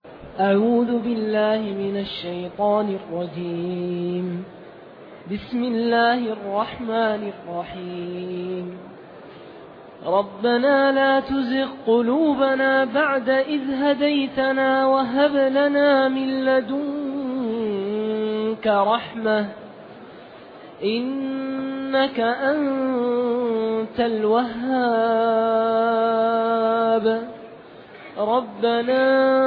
أعوذ بالله من الشيطان الرجيم. بسم الله الرحمن الرحيم. ربنا لا تزغ قلوبنا بعد إذ هديتنا وهب لنا من لدنك رحمة إنك أنت الوهاب. ربنا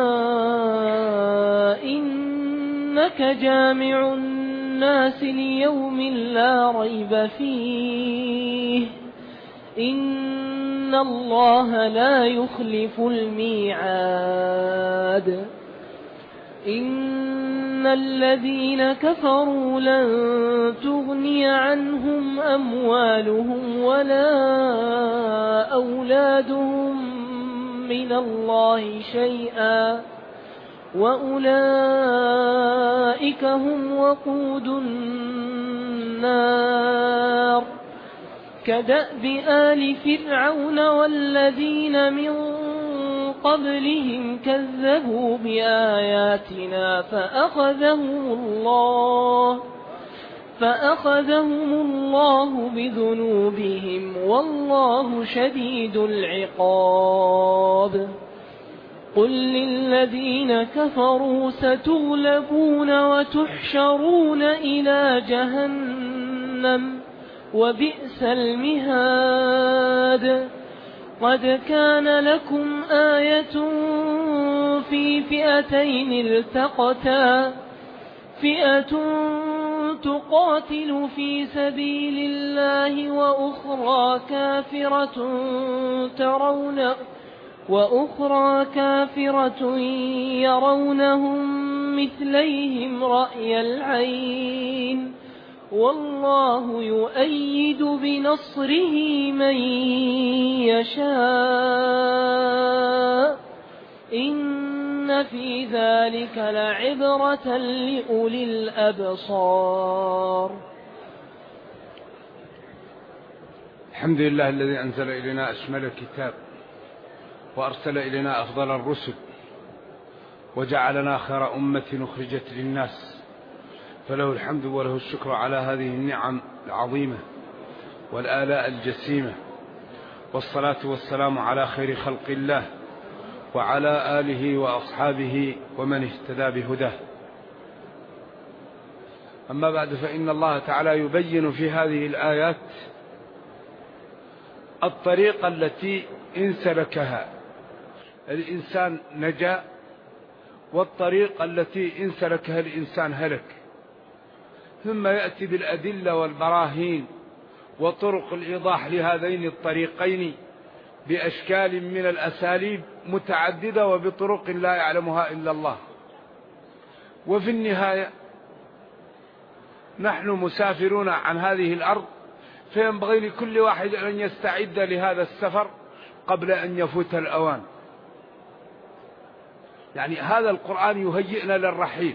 إنك جامع الناس ليوم لا ريب فيه إن الله لا يخلف الميعاد. إن الذين كفروا لن تغني عنهم أموالهم ولا أولادهم من الله شيئا وأولئك هم وقود النار. كدأب آل فرعون والذين من قبلهم كذبوا بآياتنا فأخذهم الله بذنوبهم والله شديد العقاب. قل للذين كفروا ستغلبون وتحشرون إلى جهنم وبئس المهاد. قد كان لكم آية في فئتين التقتا فئة تقاتل في سبيل الله وأخرى كافرة يرونهم مثليهم رأي العين والله يؤيد بنصره من يشاء إن في ذلك لعبرة لأولي الأبصار. الحمد لله الذي أنزل إلينا أشمل الكتاب وأرسل إلينا أفضل الرسل وجعلنا خير أمة أخرجت للناس، فله الحمد وله الشكر على هذه النعم العظيمة والآلاء الجسيمة، والصلاة والسلام على خير خلق الله وعلى آله وأصحابه ومن اهتدى بهداه. أما بعد، فإن الله تعالى يبين في هذه الآيات الطريقة التي إن سلكها الإنسان نجا، والطريقة التي إن سلكها الإنسان هلك، ثم يأتي بالأدلة والبراهين وطرق الإيضاح لهذين الطريقين بأشكال من الأساليب متعددة وبطرق لا يعلمها إلا الله. وفي النهاية نحن مسافرون عن هذه الأرض، فينبغي لكل واحد أن يستعد لهذا السفر قبل أن يفوت الأوان. يعني هذا القرآن يهيئنا للرحيل،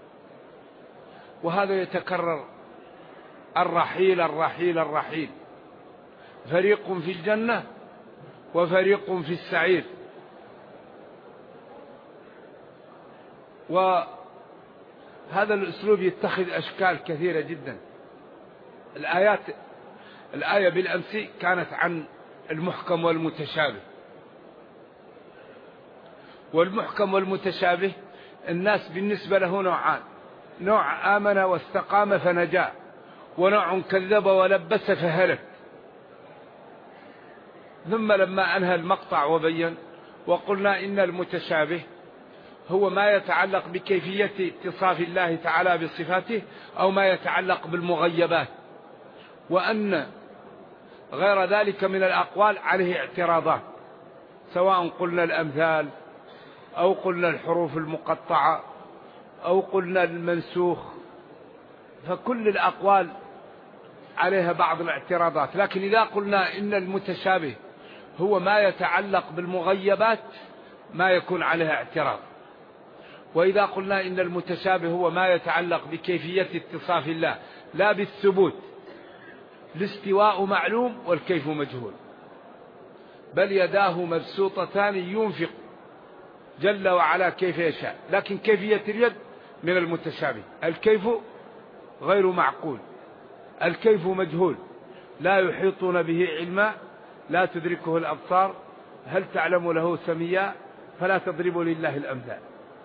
وهذا يتكرر: الرحيل الرحيل الرحيل، فريق في الجنة وفريق في السعير. وهذا الأسلوب يتخذ أشكال كثيرة جدا. الآية بالأمس كانت عن المحكم والمتشابه، والمحكم والمتشابه الناس بالنسبة له نوعان: نوع آمن واستقام فنجا، ونوع كذب ولبس فهلك. ثم لما أنهى المقطع وبين وقلنا إن المتشابه هو ما يتعلق بكيفية اتصاف الله تعالى بصفاته أو ما يتعلق بالمغيبات، وأن غير ذلك من الأقوال عليه اعتراضات، سواء قلنا الأمثال أو قلنا الحروف المقطعة أو قلنا المنسوخ، فكل الأقوال عليها بعض الاعتراضات. لكن إذا قلنا إن المتشابه هو ما يتعلق بالمغيبات ما يكون عليها اعتراض، وإذا قلنا إن المتشابه هو ما يتعلق بكيفية اتصاف الله لا بالثبوت، الاستواء معلوم والكيف مجهول، بل يداه مبسوطتان ينفق جل وعلا كيف يشاء، لكن كيفية اليد من المتشابه. الكيف غير معقول، الكيف مجهول، لا يحيطون به علما، لا تدركه الأبصار، هل تعلم له سميا، فلا تضربوا لله الأمثال.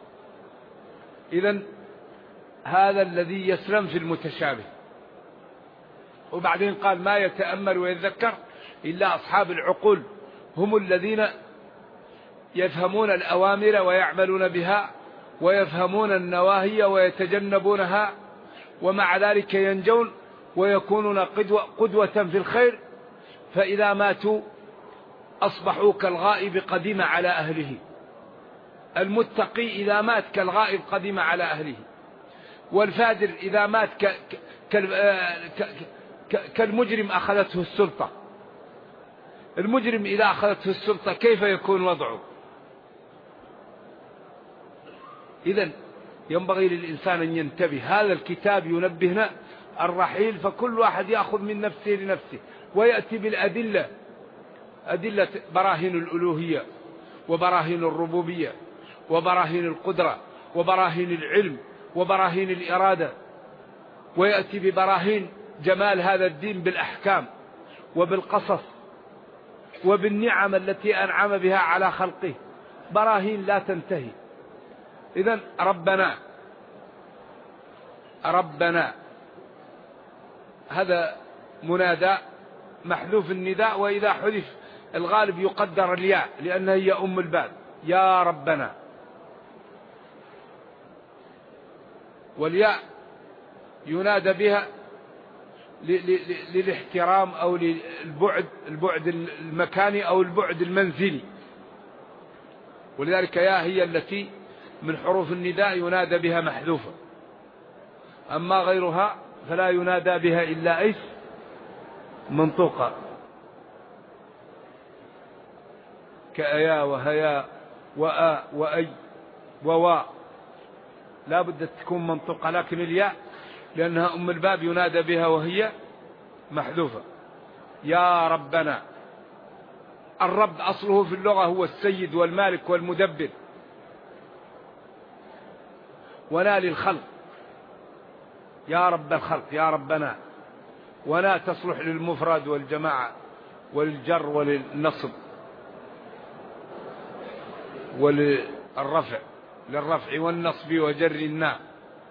إذن هذا الذي يسلم في المتشابه. وبعدين قال ما يتأمل ويتذكر إلا أصحاب العقول، هم الذين يفهمون الأوامر ويعملون بها، ويفهمون النواهي ويتجنبونها، ومع ذلك ينجون ويكونون قدوة في الخير، فإذا ماتوا أصبحوا كالغائب قدم على أهله. المتقي إذا مات كالغائب قدم على أهله، والفاجر إذا مات كالمجرم أخذته السلطة. المجرم إذا أخذته السلطة كيف يكون وضعه؟ إذن ينبغي للإنسان أن ينتبه. هذا الكتاب ينبهنا الرحيل، فكل واحد يأخذ من نفسه لنفسه ويأتي بالأدلة، أدلة براهين الألوهية وبراهين الربوبية وبراهين القدرة وبراهين العلم وبراهين الإرادة، ويأتي ببراهين جمال هذا الدين بالأحكام وبالقصص وبالنعم التي أنعم بها على خلقه، براهين لا تنتهي. إذن ربنا هذا منادى محذوف النداء، وإذا حذف الغالب يقدر الياء لأنها هي أم الباب، يا ربنا. والياء ينادى بها للاحترام أو البعد المكاني أو البعد المنزلي، ولذلك يا هي التي من حروف النداء ينادى بها محذوفة. أما غيرها فلا ينادى بها إلا إيش؟ منطوقة، كأيا وهيا وآ وأي ووا، لا بد تكون منطوقة، لكن الياء لأنها أم الباب ينادى بها وهي محذوفة. يا ربنا. الرب أصله في اللغة هو السيد والمالك والمدبر، ولا للخلق، يا رب الخلق يا ربنا، ولا تصلح للمفرد والجماعة وللجر وللنصب وللرفع، للرفع والنصب وجر الناء.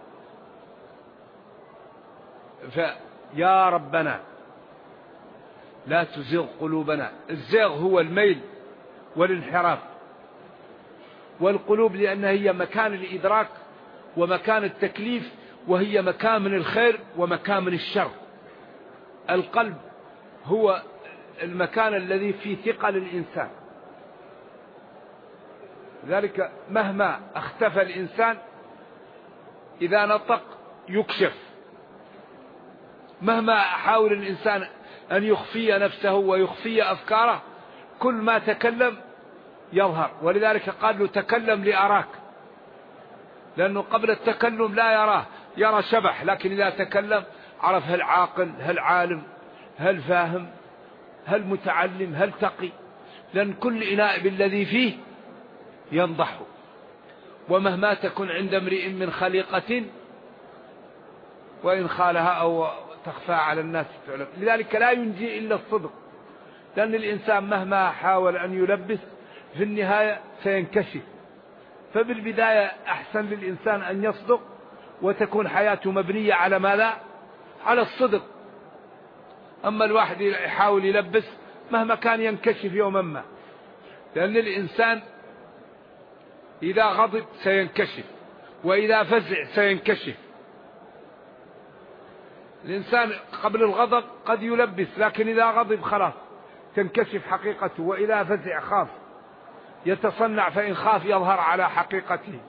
فيا ربنا لا تزغ قلوبنا. الزيغ هو الميل والانحراف، والقلوب لأنها هي مكان الإدراك ومكان التكليف، وهي مكان من الخير ومكان من الشر. القلب هو المكان الذي فيه ثقل الإنسان، ذلك مهما اختفى الإنسان إذا نطق يكشف، مهما حاول الإنسان أن يخفي نفسه ويخفي أفكاره كل ما تكلم يظهر. ولذلك قال له تكلم لأراك، لأنه قبل التكلم لا يراه، يرى شبح، لكن إذا تكلم عرف هل عاقل، هل عالم، هل فاهم، هل متعلم، هل تقي، لأن كل إناء بالذي فيه ينضح. ومهما تكن عند امرئ من خليقة وإن خالها أو تخفى على الناس تعلم. لذلك لا ينجي إلا الصدق، لأن الإنسان مهما حاول أن يلبس في النهاية سينكشف. فبالبداية أحسن للإنسان أن يصدق وتكون حياته مبنية على ماذا؟ على الصدق. أما الواحد يحاول يلبس مهما كان ينكشف يوما ما، لأن الإنسان إذا غضب سينكشف، وإذا فزع سينكشف. الإنسان قبل الغضب قد يلبس، لكن إذا غضب خلاص تنكشف حقيقته، وإذا فزع خاف يتصنع، فإن خاف يظهر على حقيقته.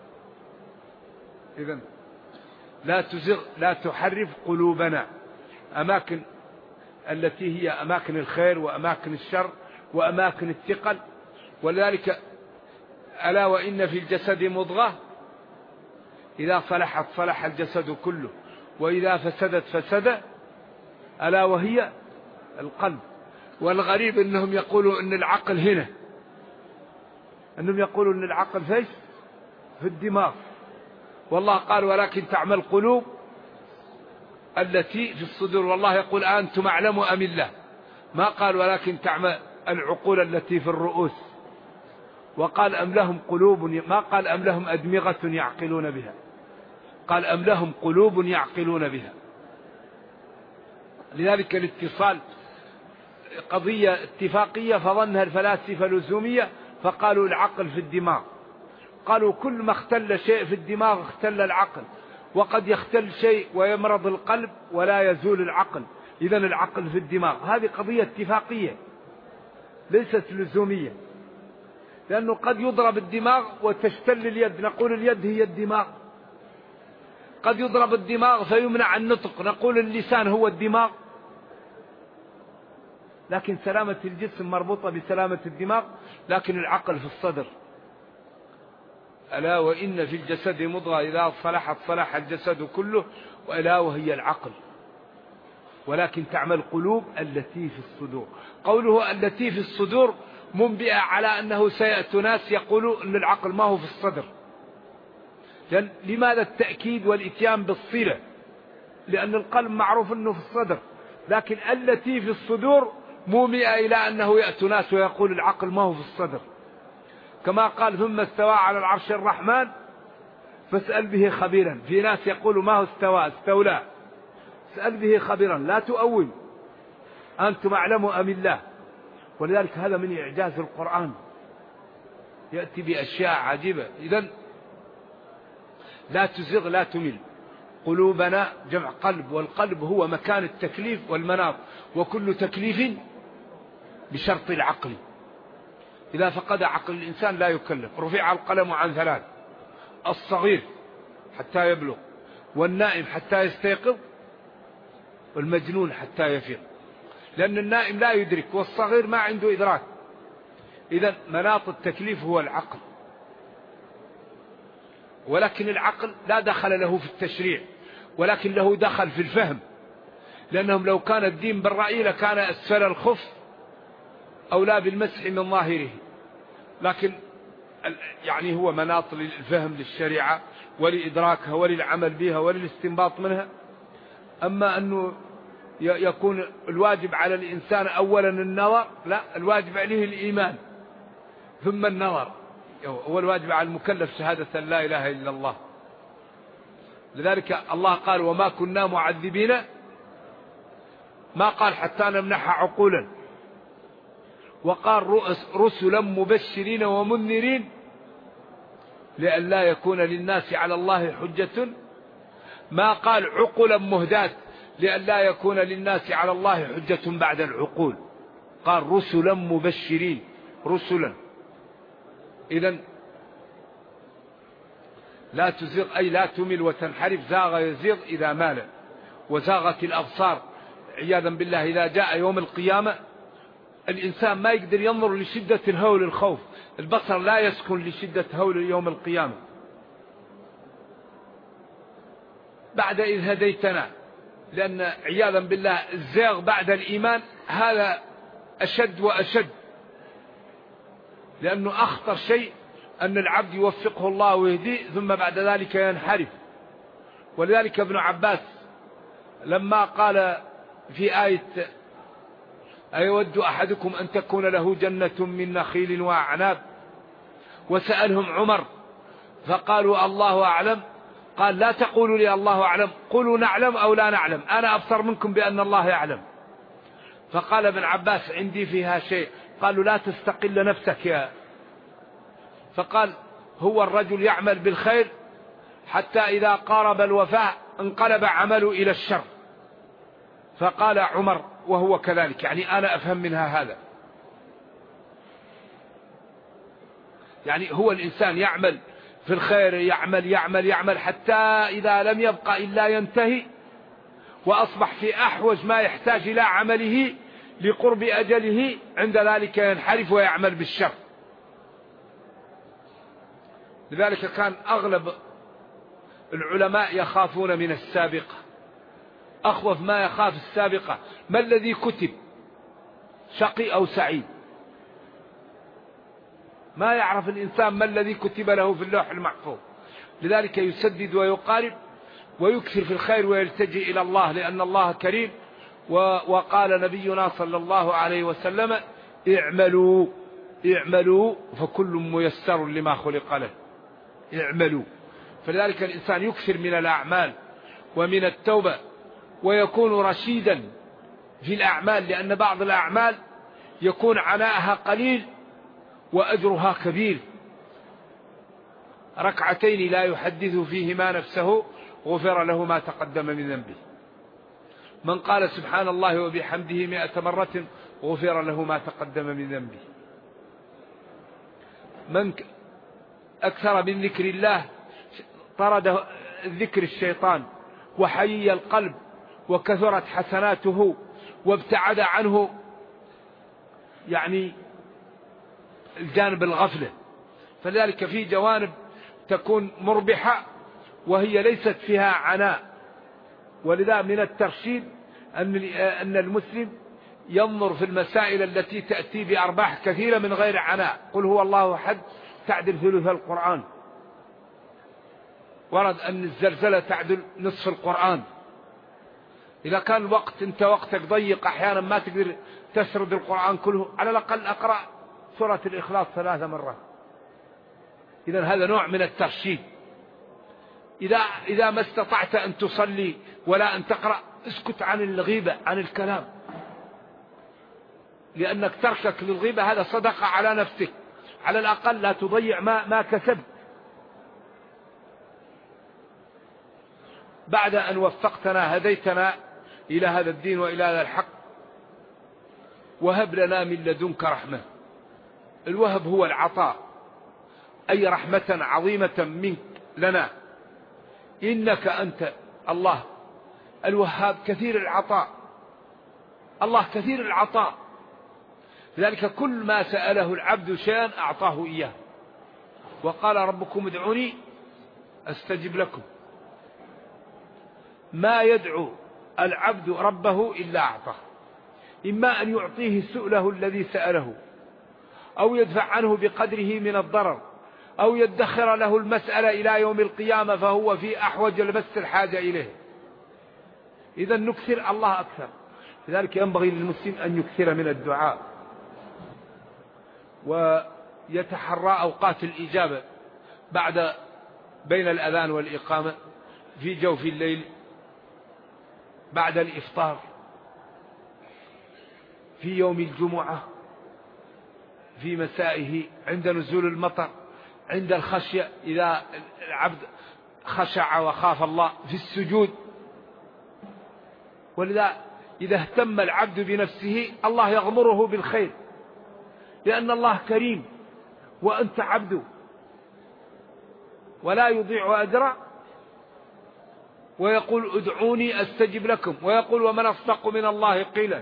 إذن لا تزغ لا تحرف قلوبنا، أماكن التي هي أماكن الخير وأماكن الشر وأماكن الثقل. ولذلك ألا وإن في الجسد مضغة إذا صلحت صلح الجسد كله، وإذا فسدت فسد، ألا وهي القلب. والغريب أنهم يقولوا أن العقل هنا، أنهم يقولون أن العقل فيش في الدماغ، والله قال ولكن تعمى القلوب التي في الصدور، والله يقول أنتم أعلم أم الله، ما قال ولكن تعمى العقول التي في الرؤوس، وقال أم لهم قلوب، ما قال أم لهم أدمغة يعقلون بها، قال أم لهم قلوب يعقلون بها. لذلك الاتصال قضية اتفاقية فظنها الفلاسفة اللزومية، فقالوا العقل في الدماغ، قالوا كل ما اختل شيء في الدماغ اختل العقل، وقد يختل شيء ويمرض القلب ولا يزول العقل، إذن العقل في الدماغ. هذه قضية اتفاقية ليست لزومية، لأنه قد يضرب الدماغ وتشتل اليد، نقول اليد هي الدماغ، قد يضرب الدماغ فيمنع النطق، نقول اللسان هو الدماغ. لكن سلامة الجسم مربوطة بسلامة الدماغ، لكن العقل في الصدر. ألا وإن في الجسد مضغة إذا صلحت صلح الجسد كله، وألا وهي العقل، ولكن تعمى القلوب التي في الصدور. قوله التي في الصدور منبئة على أنه سيأتي ناس يقولوا أن العقل ما هو في الصدر. لماذا التأكيد والإتيان بالصلة؟ لأن القلب معروف أنه في الصدر، لكن التي في الصدور مومئة إلى أنه يأتي ناس ويقول العقل ما هو في الصدر، كما قال ثم استوى على العرش الرحمن فاسأل به خبيرا. في ناس يقولوا ما هو استوى، استولى، اسأل به خبيرا، لا تؤول، أنتم أعلم أم الله. ولذلك هذا من إعجاز القرآن، يأتي بأشياء عجيبة. إذن لا تزغ لا تمل قلوبنا، جمع قلب، والقلب هو مكان التكليف والمناط، وكل تكليف بشرط العقل. إذا فقد عقل الإنسان لا يكلف. رفع القلم عن ثلاث: الصغير حتى يبلغ، والنائم حتى يستيقظ، والمجنون حتى يفيق. لأن النائم لا يدرك، والصغير ما عنده إدراك. إذن مناط التكليف هو العقل، ولكن العقل لا دخل له في التشريع، ولكن له دخل في الفهم، لأنهم لو كان الدين بالرأي لكان أسفل الخف أولى بالمسح من ظاهره، لكن يعني هو مناط للفهم للشريعة ولإدراكها وللعمل بها وللاستنباط منها. أما أنه يكون الواجب على الإنسان أولا النظر، لا، الواجب عليه الإيمان ثم النظر. هو الواجب على المكلف شهادة لا إله إلا الله. لذلك الله قال وما كنا معذبين، ما قال حتى نمنح عقولا، وقال رسلا مبشرين ومنذرين لئلا يكون للناس على الله حجة، ما قال عقلا مهداة لئلا يكون للناس على الله حجة بعد العقول، قال رسلا مبشرين، رسلا. إذن لا تزغ أي لا تمل وتنحرف، زاغ يزيغ إذا مال، وزاغت الأبصار عياذا بالله. إذا جاء يوم القيامة الإنسان ما يقدر ينظر لشدة الهول الخوف، البصر لا يسكن لشدة هول يوم القيامة. بعد إذ هديتنا، لأن عياذا بالله الزاغ بعد الإيمان هذا أشد وأشد، لأنه أخطر شيء أن العبد يوفقه الله ويهديه ثم بعد ذلك ينحرف. ولذلك ابن عباس لما قال في آية أيود أحدكم أن تكون له جنة من نخيل وأعناب، وسألهم عمر فقالوا الله أعلم، قال لا تقولوا لي الله أعلم، قولوا نعلم أو لا نعلم، أنا أبصر منكم بأن الله يعلم. فقال ابن عباس عندي فيها شيء، قالوا لا تستقل نفسك يا، فقال هو الرجل يعمل بالخير حتى إذا قارب الوفاء انقلب عمله إلى الشر. فقال عمر وهو كذلك، يعني أنا أفهم منها هذا، يعني هو الإنسان يعمل في الخير، يعمل يعمل يعمل حتى إذا لم يبقى إلا ينتهي وأصبح في أحوج ما يحتاج إلى عمله لقرب أجله، عند ذلك ينحرف ويعمل بالشر. لذلك كان أغلب العلماء يخافون من السابقة، أخوف ما يخاف السابقة. ما الذي كتب، شقي أو سعيد؟ ما يعرف الإنسان ما الذي كتب له في اللوح المحفوظ. لذلك يسدد ويقارب ويكثر في الخير ويلتجئ إلى الله، لأن الله كريم. وقال نبينا صلى الله عليه وسلم: اعملوا فكل ميسر لما خلق له. اعملوا. فلذلك الإنسان يكثر من الأعمال ومن التوبة ويكون رشيدا في الأعمال، لأن بعض الأعمال يكون عناءها قليل وأجرها كبير. ركعتين لا يحدث فيهما نفسه غفر له ما تقدم من ذنبه. من قال سبحان الله وبحمده 100 مرة غفر له ما تقدم من ذنبه. من أكثر من ذكر الله طرد ذكر الشيطان وحيي القلب وكثرت حسناته وابتعد عنه يعني الجانب الغفلة. فلذلك في جوانب تكون مربحة وهي ليست فيها عناء. ولذا من الترشيد أن المسلم ينظر في المسائل التي تأتي بأرباح كثيرة من غير عناء. قل هو الله أحد تعدل ثلث القرآن. ورد أن الزلزلة تعدل نصف القرآن. إذا كان الوقت أنت وقتك ضيق أحيانا ما تقدر تسرد القرآن كله، على الأقل أقرأ سورة الإخلاص 3 مرات. إذن هذا نوع من الترشيد. إذا ما استطعت أن تصلي ولا أن تقرأ اسكت عن الغيبة، عن الكلام، لأنك تركك للغيبة هذا صدقة على نفسك. على الأقل لا تضيع ما كسبت. بعد أن وفقتنا هديتنا إلى هذا الدين وإلى هذا الحق، وهب لنا من لدنك رحمة. الوهب هو العطاء، أي رحمة عظيمة منك لنا. إنك أنت الله الوهاب كثير العطاء. الله كثير العطاء، لذلك كل ما سأله العبد شيئا أعطاه إياه. وقال ربكم ادعوني أستجب لكم. ما يدعو العبد ربه إلا أعطاه، إما أن يعطيه سؤله الذي سأله، أو يدفع عنه بقدره من الضرر، أو يدخر له المسألة إلى يوم القيامة فهو في أحوج لبس الحاجة إليه. إذا نكثر الله أكثر. لذلك ينبغي للمسلم أن يكثر من الدعاء ويتحرى أوقات الإجابة بين الأذان والإقامة، في جوف الليل، بعد الإفطار، في يوم الجمعة، في مسائه، عند نزول المطر، عند الخشية إذا العبد خشع وخاف الله، في السجود. ولذا إذا اهتم العبد بنفسه الله يغمره بالخير، لأن الله كريم وأنت عبد ولا يضيع أجره. ويقول ادعوني أستجب لكم، ويقول ومن أصدق من الله قيلا.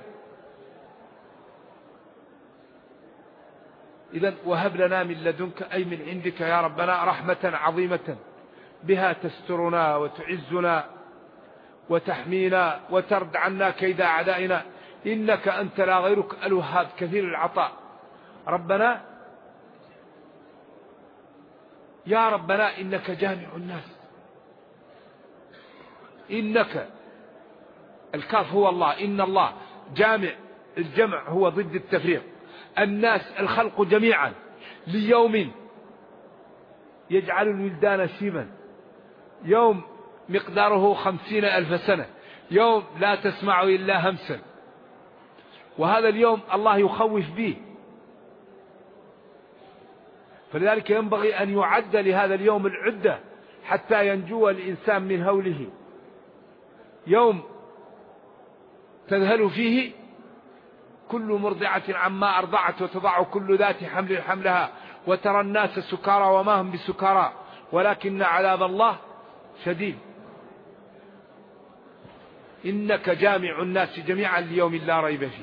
إذن وهب لنا من لدنك أي من عندك يا ربنا رحمة عظيمة بها تسترنا وتعزنا وتحمينا وترد عنا كيد أعدائنا. إنك أنت لا غيرك الوهاب كثير العطاء. ربنا يا ربنا إنك جامع الناس. إنك الكاف هو الله، إن الله جامع، الجمع هو ضد التفريق. الناس الخلق جميعا ليوم يجعل الولدان شيبا، يوم مقداره 50,000 سنة، يوم لا تسمع إلا همسا. وهذا اليوم الله يخوف به، فلذلك ينبغي أن يعد لهذا اليوم العدة حتى ينجو الإنسان من هوله. يوم تذهل فيه كل مرضعة عما أرضعت وتضع كل ذات حمل حملها وترى الناس سكارى وما هم بسكارى ولكن عذاب الله شديد. إنك جامع الناس جميعا ليوم لا ريب فيه.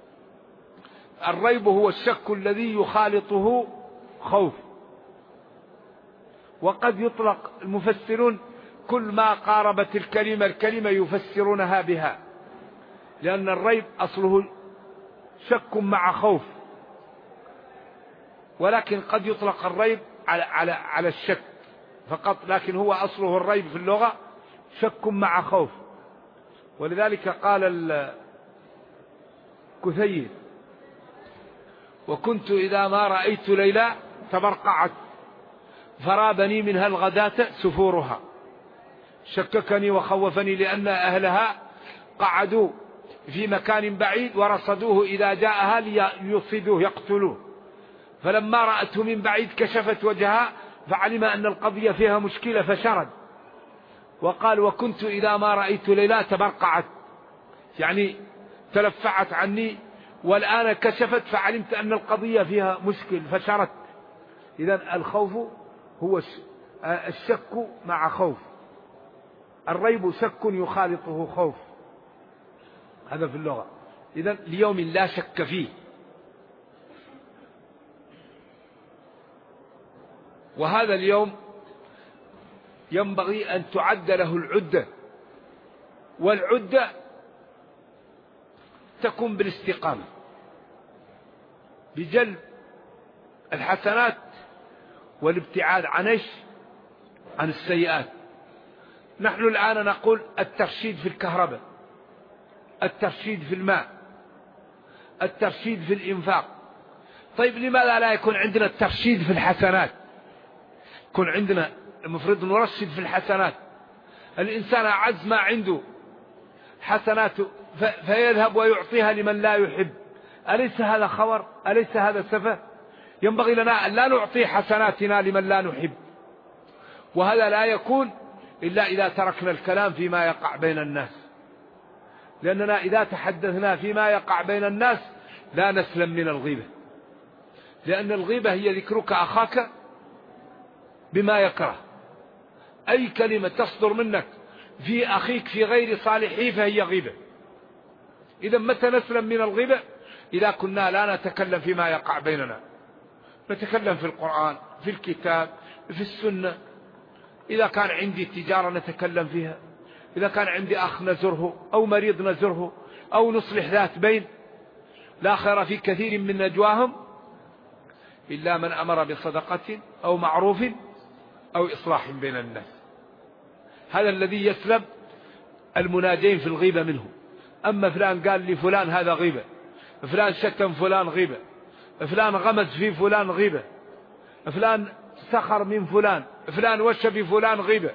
الريب هو الشك الذي يخالطه خوف. وقد يطلق المفسرون كل ما قاربت الكلمة يفسرونها بها، لأن الريب أصله شك مع خوف. ولكن قد يطلق الريب على الشك فقط، لكن هو أصله الريب في اللغة شك مع خوف. ولذلك قال الكثير: وكنت إذا ما رأيت ليلى تبرقعت فرابني منها الغداة سفورها، شككني وخوفني لأن أهلها قعدوا في مكان بعيد ورصدوه إذا جاءها ليصيدوه يقتلوه، فلما رأته من بعيد كشفت وجهها فعلم أن القضية فيها مشكلة فشرد. وقال: وكنت إذا ما رأيت ليلى تبرقعت، يعني تلفعت عني، والآن كشفت فعلمت أن القضية فيها مشكل فشرت. إذن الخوف هو الشك مع خوف، الريب شك يخالطه خوف، هذا في اللغة. إذن ليوم لا شك فيه. وهذا اليوم ينبغي أن تعد له العدة، والعدة تكون بالاستقامة بجلب الحسنات والابتعاد عن السيئات. نحن الآن نقول الترشيد في الكهرباء، الترشيد في الماء، الترشيد في الإنفاق. طيب لماذا لا يكون عندنا الترشيد في الحسنات؟ يكون عندنا المفروض نرشد في الحسنات. الإنسان أعز ما عنده حسنات فيذهب ويعطيها لمن لا يحب، أليس هذا خور؟ أليس هذا سفه؟ ينبغي لنا أن لا نعطي حسناتنا لمن لا نحب. وهذا لا يكون إلا إذا تركنا الكلام فيما يقع بين الناس، لأننا إذا تحدثنا فيما يقع بين الناس لا نسلم من الغيبة، لأن الغيبة هي ذكرك أخاك بما يكره. أي كلمة تصدر منك في أخيك في غير صالحه فهي غيبة. إذا متى نسلم من الغيبة؟ إذا كنا لا نتكلم فيما يقع بيننا، نتكلم في القرآن، في الكتاب، في السنة. إذا كان عندي تجارة نتكلم فيها، إذا كان عندي أخ نزره أو مريض نزره أو نصلح ذات بين. لا خير في كثير من نجواهم إلا من أمر بصدقة أو معروف أو إصلاح بين الناس. هذا الذي يسلب المناجين في الغيبة منه. أما فلان قال لي فلان هذا غيبة، فلان شتم فلان غيبة، فلان غمز في فلان غيبة، فلان سخر من فلان، فلان وش بفلان غيبة،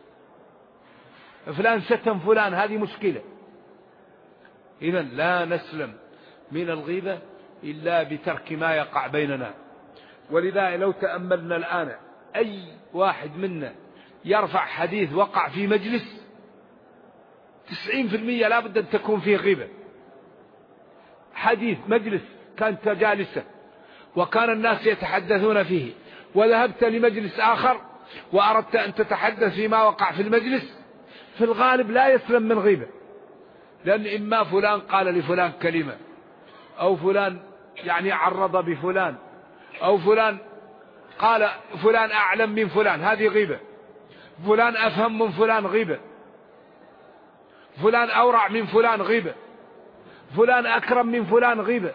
فلان شتم فلان، هذه مشكلة. إذن لا نسلم من الغيبة إلا بترك ما يقع بيننا. ولذا لو تأملنا الآن أي واحد منا يرفع حديث وقع في مجلس 90% لا بد أن تكون فيه غيبة. حديث مجلس كانت جالسة وكان الناس يتحدثون فيه، وذهبت لمجلس آخر وأردت أن تتحدث فيما وقع في المجلس، في الغالب لا يسلم من غيبة، لأن إما فلان قال لفلان كلمة، أو فلان يعني عرض بفلان، أو فلان قال فلان أعلم من فلان، هذه غيبة. فلان أفهم من فلان غيبة، فلان أورع من فلان غيبة، فلان أكرم من فلان غيبة.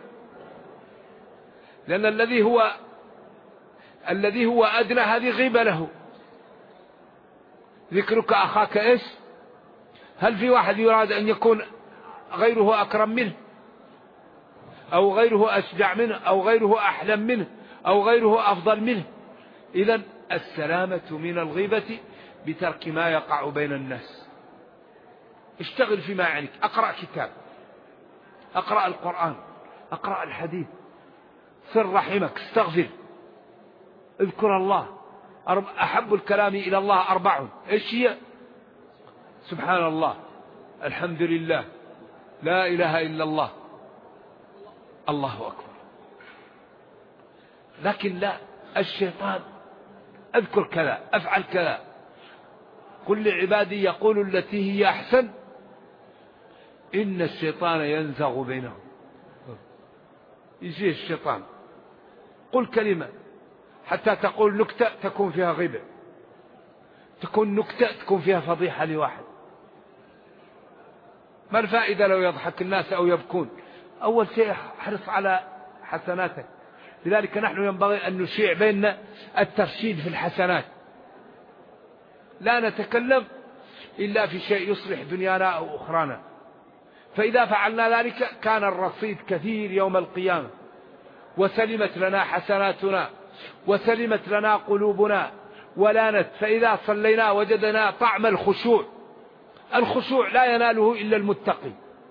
لأن الذي هو أدنى هذه غيبة له. ذكرك أخاك إيش؟ هل في واحد يراد أن يكون غيره أكرم منه، أو غيره أشجع منه، أو غيره أحلم منه، أو غيره أفضل منه؟ إذن السلامة من الغيبة بترك ما يقع بين الناس. اشتغل فيما يعنيك، أقرأ كتاب، أقرأ القرآن، أقرأ الحديث، صل رحمك، استغفر، اذكر الله. أحب الكلام إلى الله 4: إيش هي؟ سبحان الله، الحمد لله، لا إله إلا الله، الله أكبر. لكن لا، الشيطان أذكر كذا، أفعل كذا، قل لعبادي يقول التي هي أحسن إن الشيطان ينزغ بينهم. يجي الشيطان، قل كلمة حتى تقول نكتة تكون فيها غيبة، تكون نكتة تكون فيها فضيحة لواحد. ما الفائدة لو يضحك الناس أو يبكون؟ أول شيء احرص على حسناتك، لذلك نحن ينبغي أن نشيع بيننا الترشيد في الحسنات، لا نتكلم إلا في شيء يصلح دنيانا أو أخرانا. فإذا فعلنا ذلك كان الرصيد كثير يوم القيامة، وسلمت لنا حسناتنا وسلمت لنا قلوبنا ولانت. فإذا صلينا وجدنا طعم الخشوع. الخشوع لا يناله إلا المتقي،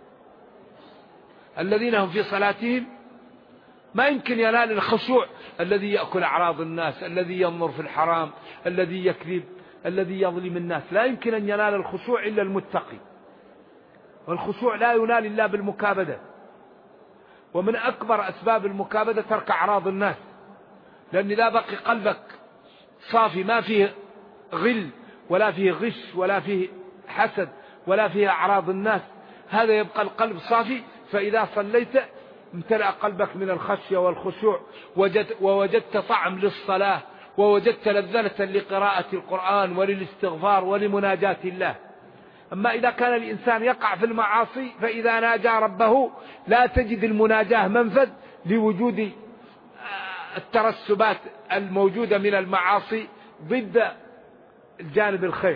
الذين هم في صلاتهم ما يمكن ينال الخشوع الذي يأكل أعراض الناس، الذي ينظر في الحرام، الذي يكذب، الذي يظلم الناس. لا يمكن أن ينال الخشوع إلا المتقي. والخشوع لا ينال إلا بالمكابدة. ومن أكبر أسباب المكابدة ترك أعراض الناس، لأن إذا بقي قلبك صافي ما فيه غل ولا فيه غش ولا فيه حسد ولا فيه أعراض الناس، هذا يبقى القلب صافي. فإذا صليت امتلأ قلبك من الخشية والخشوع، ووجدت طعم للصلاة، ووجدت لذة لقراءة القرآن وللاستغفار ولمناجاة الله. أما إذا كان الإنسان يقع في المعاصي فإذا ناجى ربه لا تجد المناجاة منفذ لوجود الترسبات الموجودة من المعاصي ضد الجانب الخير.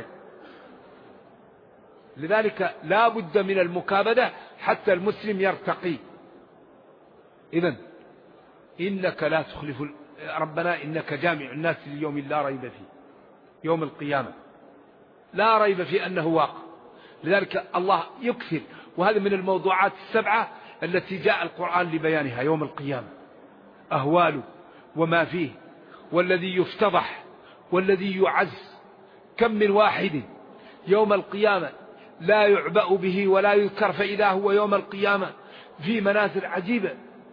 لذلك لا بد من المكابدة حتى المسلم يرتقي. إذن إنك لا تخلف ربنا إنك جامع الناس ليوم لا ريب فيه، يوم القيامة لا ريب فيه أنه واقع. لذلك الله يكثر، وهذا من الموضوعات السبعة التي جاء القرآن لبيانها. يوم القيامة أهواله وما فيه، والذي يفتضح والذي يعز. كم من واحد يوم القيامة لا يعبأ به ولا يذكر، فإذا هو يوم القيامة في منازل عجيبة،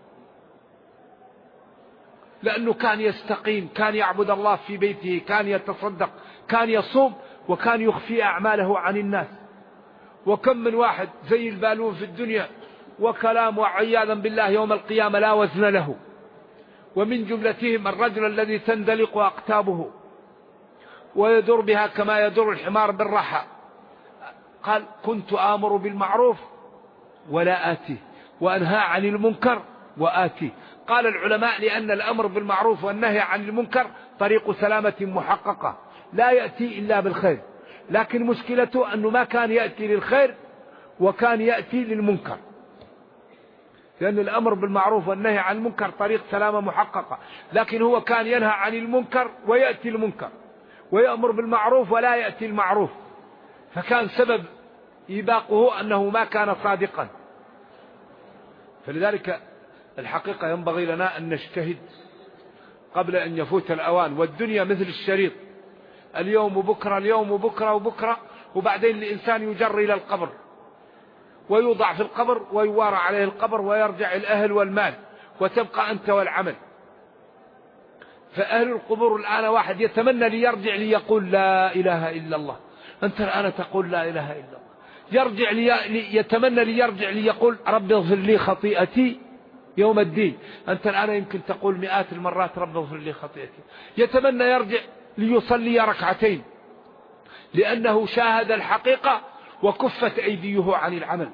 لأنه كان يستقيم، كان يعبد الله في بيته، كان يتصدق، كان يصوم، وكان يخفي أعماله عن الناس. وكم من واحد زي البالون في الدنيا وكلام وعياذا بالله يوم القيامة لا وزن له. ومن جملتهم الرجل الذي تندلق أقتابه ويدور بها كما يدور الحمار بالرحى. قال كنت آمر بالمعروف ولا آتيه، وأنهى عن المنكر وآتيه. قال العلماء لأن الأمر بالمعروف والنهي عن المنكر طريق سلامة محققة، لا يأتي إلا بالخير، لكن مشكلته أنه ما كان يأتي للخير وكان يأتي للمنكر. لأن الأمر بالمعروف والنهي عن المنكر طريق سلامة محققة، لكن هو كان ينهى عن المنكر ويأتي المنكر، ويأمر بالمعروف ولا يأتي المعروف. فكان سبب إباقه أنه ما كان صادقا. فلذلك الحقيقة ينبغي لنا أن نجتهد قبل أن يفوت الأوان. والدنيا مثل الشريط، اليوم وبكرة، اليوم وبكرة وبكرة، وبعدين الإنسان يجر إلى القبر ويوضع في القبر ويوارى عليه القبر ويرجع الأهل والمال، وتبقى أنت والعمل. فأهل القبور الآن واحد يتمنى ليرجع ليقول لا إله إلا الله، أنت الآن تقول لا إله إلا الله. يرجع يتمنى ليرجع ليقول رب اغفر لي خطيئتي يوم الدين، أنت الآن يمكن تقول مئات المرات رب اغفر لي خطيئتي. يتمنى يرجع ليصلي ركعتين لأنه شاهد الحقيقة وكفت أيديه عن العمل.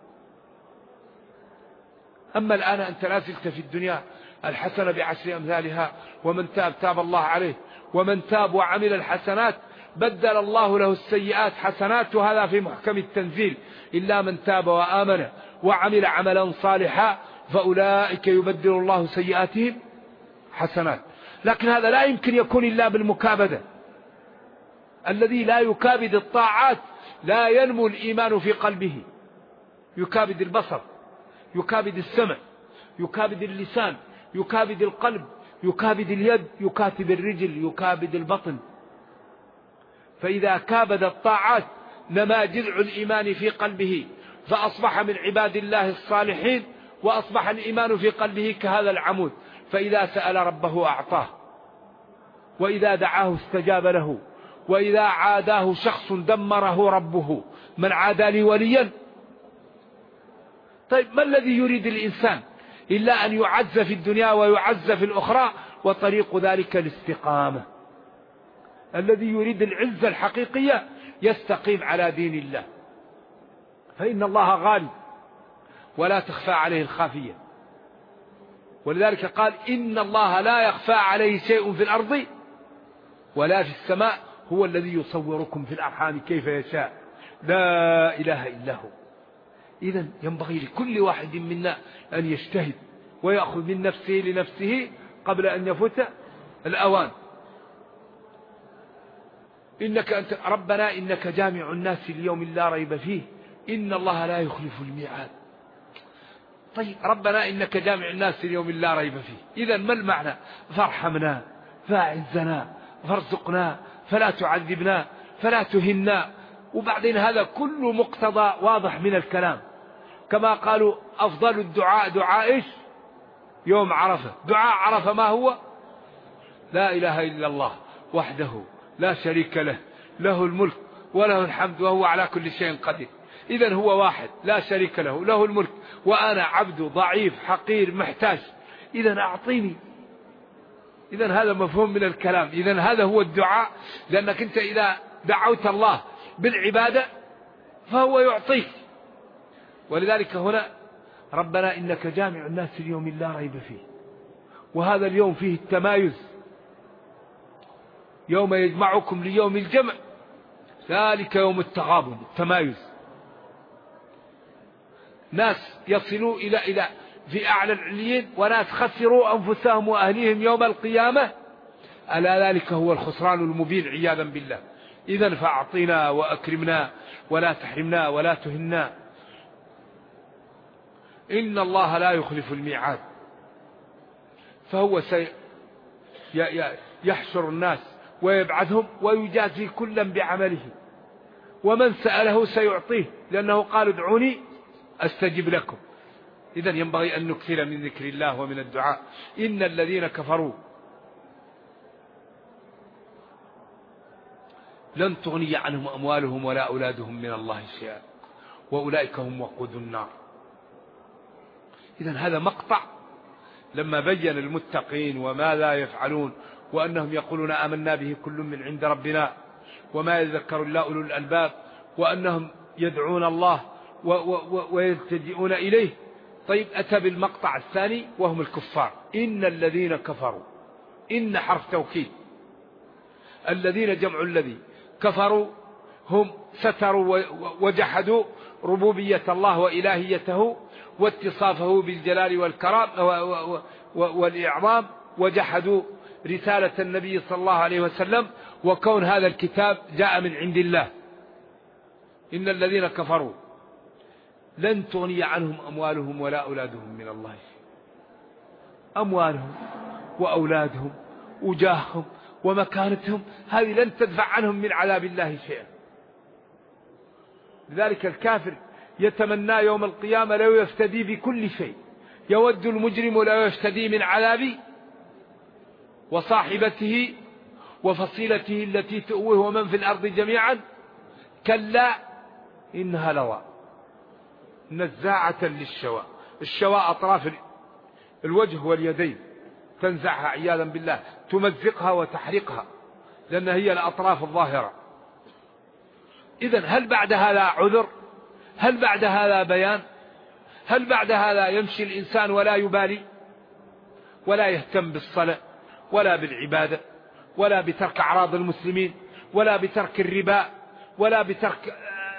أما الآن أنت لا زلت في الدنيا الحسنة بعشر أمثالها، ومن تاب تاب الله عليه، ومن تاب وعمل الحسنات بدل الله له السيئات حسنات. وهذا في محكم التنزيل: إلا من تاب وآمن وعمل عملا صالحا فأولئك يبدل الله سيئاتهم حسنات. لكن هذا لا يمكن يكون إلا بالمكابدة. الذي لا يكابد الطاعات لا ينمو الإيمان في قلبه. يكابد البصر، يكابد السمع، يكابد اللسان، يكابد القلب، يكابد اليد، يكاتب الرجل، يكابد البطن. فإذا كابد الطاعات نما جذع الإيمان في قلبه، فأصبح من عباد الله الصالحين، وأصبح الإيمان في قلبه كهذا العمود. فإذا سأل ربه أعطاه، وإذا دعاه استجاب له، وإذا عاداه شخص دمره ربه. من عادى لي وليا. طيب ما الذي يريد الإنسان إلا أن يعز في الدنيا ويعز في الأخرى، وطريق ذلك الاستقامة. الذي يريد العزة الحقيقية يستقيم على دين الله، فإن الله غالب ولا تخفى عليه الخافية. ولذلك قال إن الله لا يخفى عليه شيء في الأرض ولا في السماء هو الذي يصوركم في الأرحام كيف يشاء لا إله إلا هو. إذن ينبغي لكل واحد منا أن يجتهد ويأخذ من نفسه لنفسه قبل أن يفوت الأوان. ربنا إنك جامع الناس ليوم لا ريب فيه إن الله لا يخلف الميعاد. طيب ربنا إنك جامع الناس ليوم لا ريب فيه، إذن ما المعنى؟ فارحمنا فاعزنا فارزقنا فلا تعذبنا فلا تهنا. وبعدين هذا كل مقتضى واضح من الكلام، كما قالوا أفضل الدعاء دعاء إيش؟ يوم عرفة. دعاء عرفة ما هو؟ لا إله إلا الله وحده لا شريك له له الملك وله الحمد وهو على كل شيء قدير. إذن هو واحد لا شريك له له الملك وأنا عبد ضعيف حقير محتاج، إذن أعطيني. إذن هذا مفهوم من الكلام. إذن هذا هو الدعاء، لأنك أنت إذا دعوت الله بالعبادة فهو يعطيك. ولذلك هنا ربنا إنك جامع الناس اليوم لا ريب فيه، وهذا اليوم فيه التمايز، يوم يجمعكم ليوم الجمع ذلك يوم التغابن. التمايز ناس يصلوا إلى في أعلى العليين وناس خسروا أنفسهم وأهليهم يوم القيامة، ألا ذلك هو الخسران المبين عياذا بالله. إذن فأعطنا وأكرمنا ولا تحرمنا ولا تهنا. إن الله لا يخلف الميعاد، فهو يحشر الناس ويبعثهم ويجازي كلا بعمله، ومن سأله سيعطيه، لأنه قال ادعوني أستجب لكم. إذن ينبغي أن نكثر من ذكر الله ومن الدعاء. إن الذين كفروا لن تغني عنهم أموالهم ولا أولادهم من الله شيئا وأولئك هم وقود النار. إذن هذا مقطع لما بين المتقين وماذا يفعلون، وأنهم يقولون آمنا به كل من عند ربنا وما يذكر إلا أولو الألباب، وأنهم يدعون الله ويلتجئون إليه. طيب أتى بالمقطع الثاني وهم الكفار. إن الذين كفروا، إن حرف توكيد، الذين جمع الذي، كفروا هم ستروا وجحدوا ربوبية الله وإلهيته واتصافه بالجلال والكرام والإعظام، وجحدوا رسالة النبي صلى الله عليه وسلم وكون هذا الكتاب جاء من عند الله. إن الذين كفروا لن تغني عنهم أموالهم ولا أولادهم من الله شيئا. أموالهم وأولادهم وجاههم ومكانتهم هذه لن تدفع عنهم من عذاب الله شيئا. لذلك الكافر يتمنى يوم القيامة لو يفتدي بكل شيء، يود المجرم لو يفتدي من عذاب وصاحبته وفصيلته التي تؤويه ومن في الأرض جميعا كلا إنها لظى نزاعة للشوى. الشوى أطراف الوجه واليدين، تنزعها عياذا بالله، تمزقها وتحرقها، لأن هي الأطراف الظاهرة. إذن هل بعد هذا عذر؟ هل بعد هذا بيان؟ هل بعد هذا يمشي الإنسان ولا يبالي ولا يهتم بالصلاة ولا بالعبادة ولا بترك أعراض المسلمين ولا بترك الربا ولا بترك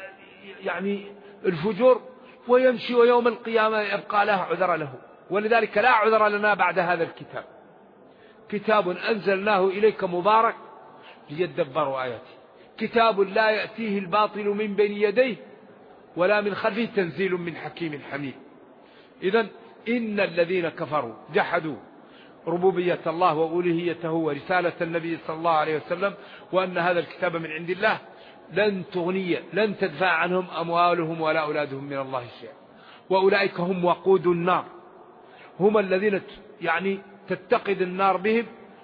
الفجور، ويمشي ويوم القيامة يبقى له عذر له؟ ولذلك لا عذر لنا بعد هذا الكتاب. كتاب أنزلناه إليك مبارك ليدبروا آياته، كتاب لا يأتيه الباطل من بين يديه ولا من خلفه، تنزيل من حكيم حميد. إذن إن الذين كفروا جحدوا ربوبية الله وألوهيته ورسالة النبي صلى الله عليه وسلم وأن هذا الكتاب من عند الله لن تغني لن تدفع عنهم أموالهم ولا أولادهم من الله شيئا وأولئك هم وقود النار، هم الذين تتقد النار بهم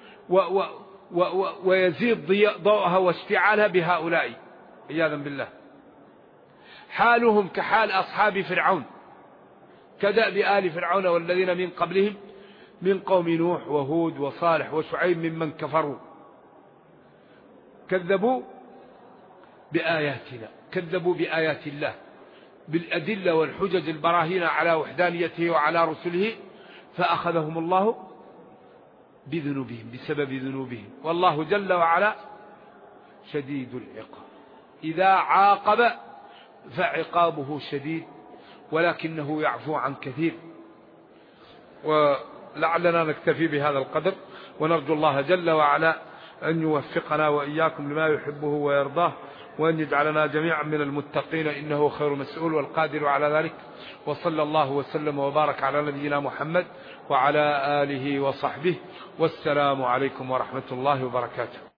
ويزيد ضوءها واشتعالها بهؤلاء عياذا بالله. حالهم كحال أصحاب فرعون كدأب آل فرعون والذين من قبلهم من قوم نوح وهود وصالح وشعيب ممن كفروا كذبوا بآياتنا، كذبوا بآيات الله بالأدلة والحجج البراهين على وحدانيته وعلى رسله، فأخذهم الله بذنوبهم بسبب ذنوبهم، والله جل وعلا شديد العقاب. إذا عاقب فعقابه شديد ولكنه يعفو عن كثير. ولعلنا نكتفي بهذا القدر، ونرجو الله جل وعلا أن يوفقنا وإياكم لما يحبه ويرضاه، وأن يجعلنا جميعا من المتقين، إنه خير مسؤول والقادر على ذلك. وصلى الله وسلم وبارك على نبينا محمد وعلى آله وصحبه، والسلام عليكم ورحمة الله وبركاته.